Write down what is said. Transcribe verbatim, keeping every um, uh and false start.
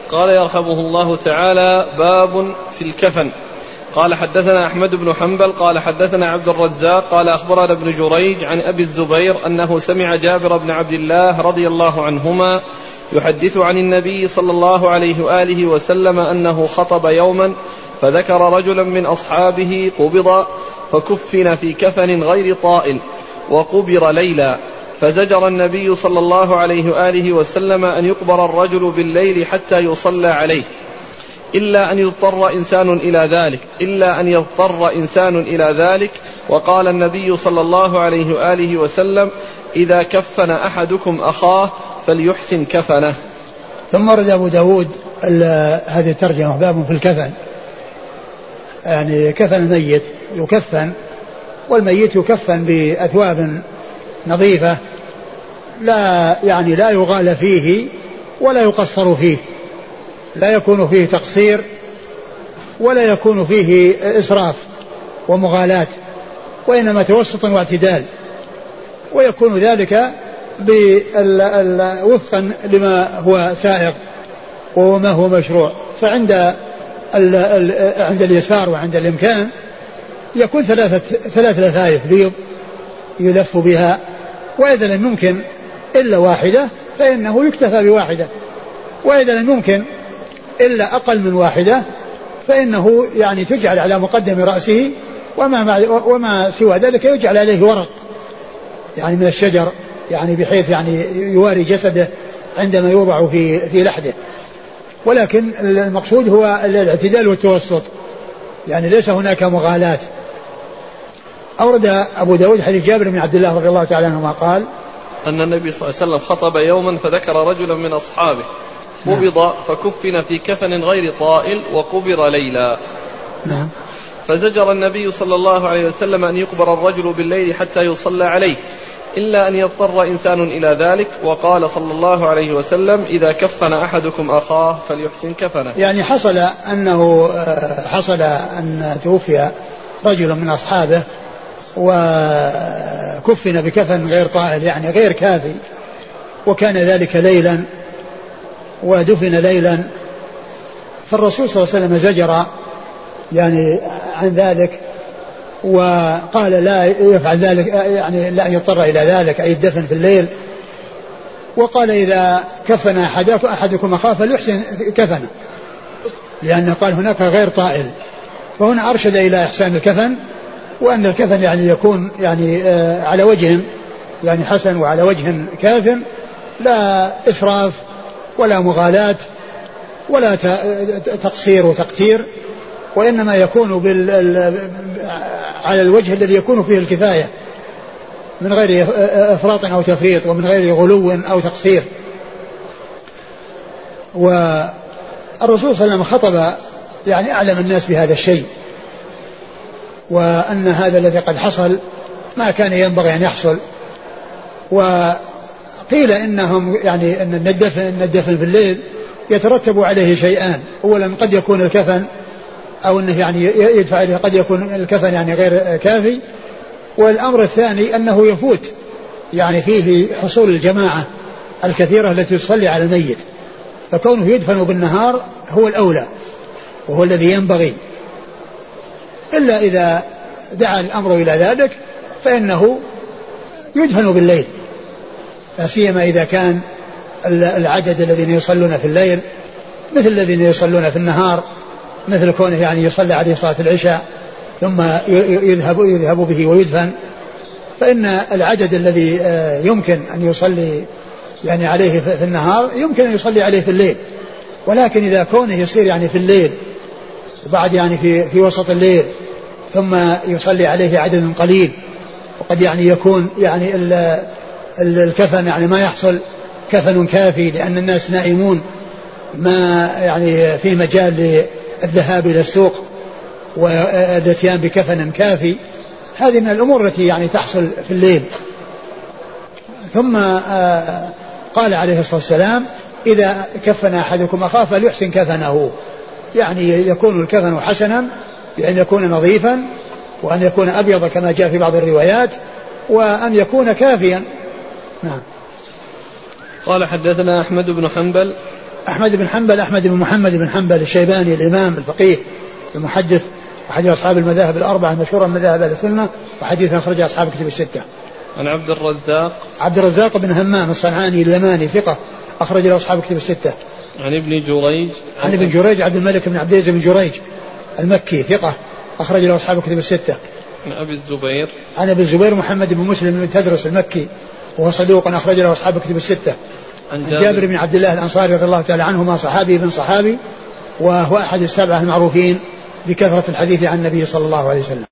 قال يرحمه الله تعالى: باب في الكفن. قال حدثنا أحمد بن حنبل قال حدثنا عبد الرزاق قال أخبرنا ابن جريج عن أبي الزبير أنه سمع جابر بن عبد الله رضي الله عنهما يحدث عن النبي صلى الله عليه وآله وسلم أنه خطب يوما فذكر رجلا من أصحابه قبض فكفن في كفن غير طائل وقبر ليلا، فزجر النبي صلى الله عليه وآله وسلم أن يقبر الرجل بالليل حتى يصلى عليه إلا أن يضطر إنسان إلى ذلك إلا أن يضطر إنسان إلى ذلك وقال النبي صلى الله عليه وآله وسلم: إذا كفن أحدكم أخاه فليحسن كفنه. ثم ورد أبو داود هذه الترجمة: باب في الكفن، يعني كفن الميت يكفن، والميت يكفن بأثواب نظيفة لا يعني لا يغال فيه ولا يقصر فيه، لا يكون فيه تقصير ولا يكون فيه إسراف ومغالاة، وإنما توسط واعتدال، ويكون ذلك وفقا لما هو سائغ وما هو مشروع. فعند ال ال عند اليسار وعند الإمكان يكون ثلاثة ثلاث لفائف بيض يلف بها، وإذا لم يمكن إلا واحدة فإنه يكتفى بواحدة، وإذا لم يمكن إلا أقل من واحدة فإنه يعني تجعل على مقدم رأسه، وما, وما سوى ذلك يجعل عليه ورق يعني من الشجر، يعني بحيث يعني يواري جسده عندما يوضع في في لحده. ولكن المقصود هو الاعتدال والتوسط، يعني ليس هناك مغالاة. أورد أبو داود حديث جابر بن عبد الله رضي الله تعالى عنهما قال أن النبي صلى الله عليه وسلم خطب يوما فذكر رجلا من أصحابه قبض فكفن في كفن غير طائل وقبر ليلا. نعم. فزجر النبي صلى الله عليه وسلم أن يقبر الرجل بالليل حتى يصلى عليه إلا أن يضطر إنسان إلى ذلك، وقال صلى الله عليه وسلم: إذا كفن أحدكم أخاه فليحسن كفنه. يعني حصل أنه حصل أن توفي رجل من أصحابه وكفن بكفن غير طائل يعني غير كافي، وكان ذلك ليلا ودفن ليلا، فالرسول صلى الله عليه وسلم زجر يعني عن ذلك وقال لا يفعل ذلك، يعني لا يضطر إلى ذلك أي الدفن في الليل، وقال: إذا كفن أحدكم أخاه فليحسن كفنه، لأنه قال هناك غير طائل، فهنا أرشد إلى إحسان الكفن، وأن الكفن يعني يكون يعني على وجه يعني حسن وعلى وجه كاف، لا إسراف ولا مغالاة ولا تقصير وتقتير، وإنما يكون بال على الوجه الذي يكون فيه الكفاية من غير إفراط أو تفريط ومن غير غلو أو تقصير. والرسول صلى الله عليه وسلم خطب يعني أعلم الناس بهذا الشيء، وأن هذا الذي قد حصل ما كان ينبغي أن يحصل. وقيل إنهم يعني أن الدفن, الدفن في الليل يترتب عليه شيئان: أولا قد يكون الكفن أو أنه يعني يدفع إليه، قد يكون الكفن يعني غير كافي، والأمر الثاني أنه يفوت يعني فيه حصول الجماعة الكثيرة التي تصلي على الميت، فكونه يدفن بالنهار هو الأولى وهو الذي ينبغي، إلا إذا دعا الأمر إلى ذلك فإنه يدفن بالليل، لا سيما إذا كان العدد الذين يصلون في الليل مثل الذين يصلون في النهار، مثل كونه يعني يصلي عليه صلاة العشاء ثم يذهب, يذهب به ويدفن، فإن العدد الذي يمكن أن يصلي يعني عليه في النهار يمكن أن يصلي عليه في الليل. ولكن إذا كونه يصير يعني في الليل وبعد يعني في, في وسط الليل ثم يصلي عليه عدد قليل، وقد يعني يكون يعني الكفن يعني ما يحصل كفن كافي لأن الناس نائمون، ما يعني في مجال للذهاب إلى السوق والاتيان بكفن كافي، هذه من الأمور التي يعني تحصل في الليل. ثم قال عليه الصلاة والسلام: إذا كفن أحدكم أخاه فليحسن كفنه، يعني يكون الكفن حسنا بأن يكون نظيفا، وأن يكون أبيض كما جاء في بعض الروايات، وأن يكون كافيا. نعم. قال حدثنا أحمد بن حنبل أحمد بن حنبل أحمد بن محمد بن حنبل الشيباني الإمام الفقيه المحدث أحد أصحاب المذاهب الأربعة المشهورة من مذاهب أهل السنة وحديث أخرج أصحاب كتب الستة. عن عبد الرزاق عبد الرزاق بن همام الصنعاني اليماني ثقة أخرج له أصحاب كتب الستة. عن ابن جريج عن ابن جريج عبد الملك بن عبد العزيز بن جريج المكي ثقة أخرج له أصحاب كتب الستة. عن أبي الزبير عن أبي الزبير محمد بن مسلم بن تدرس المكي وهو صدوق أخرج له أصحاب كتب الستة. عن جابر, جابر بن عبد الله الأنصاري رضي الله تعالى عنهما صحابي بن صحابي وهو أحد السبعة المعروفين بكثرة الحديث عن النبي صلى الله عليه وسلم.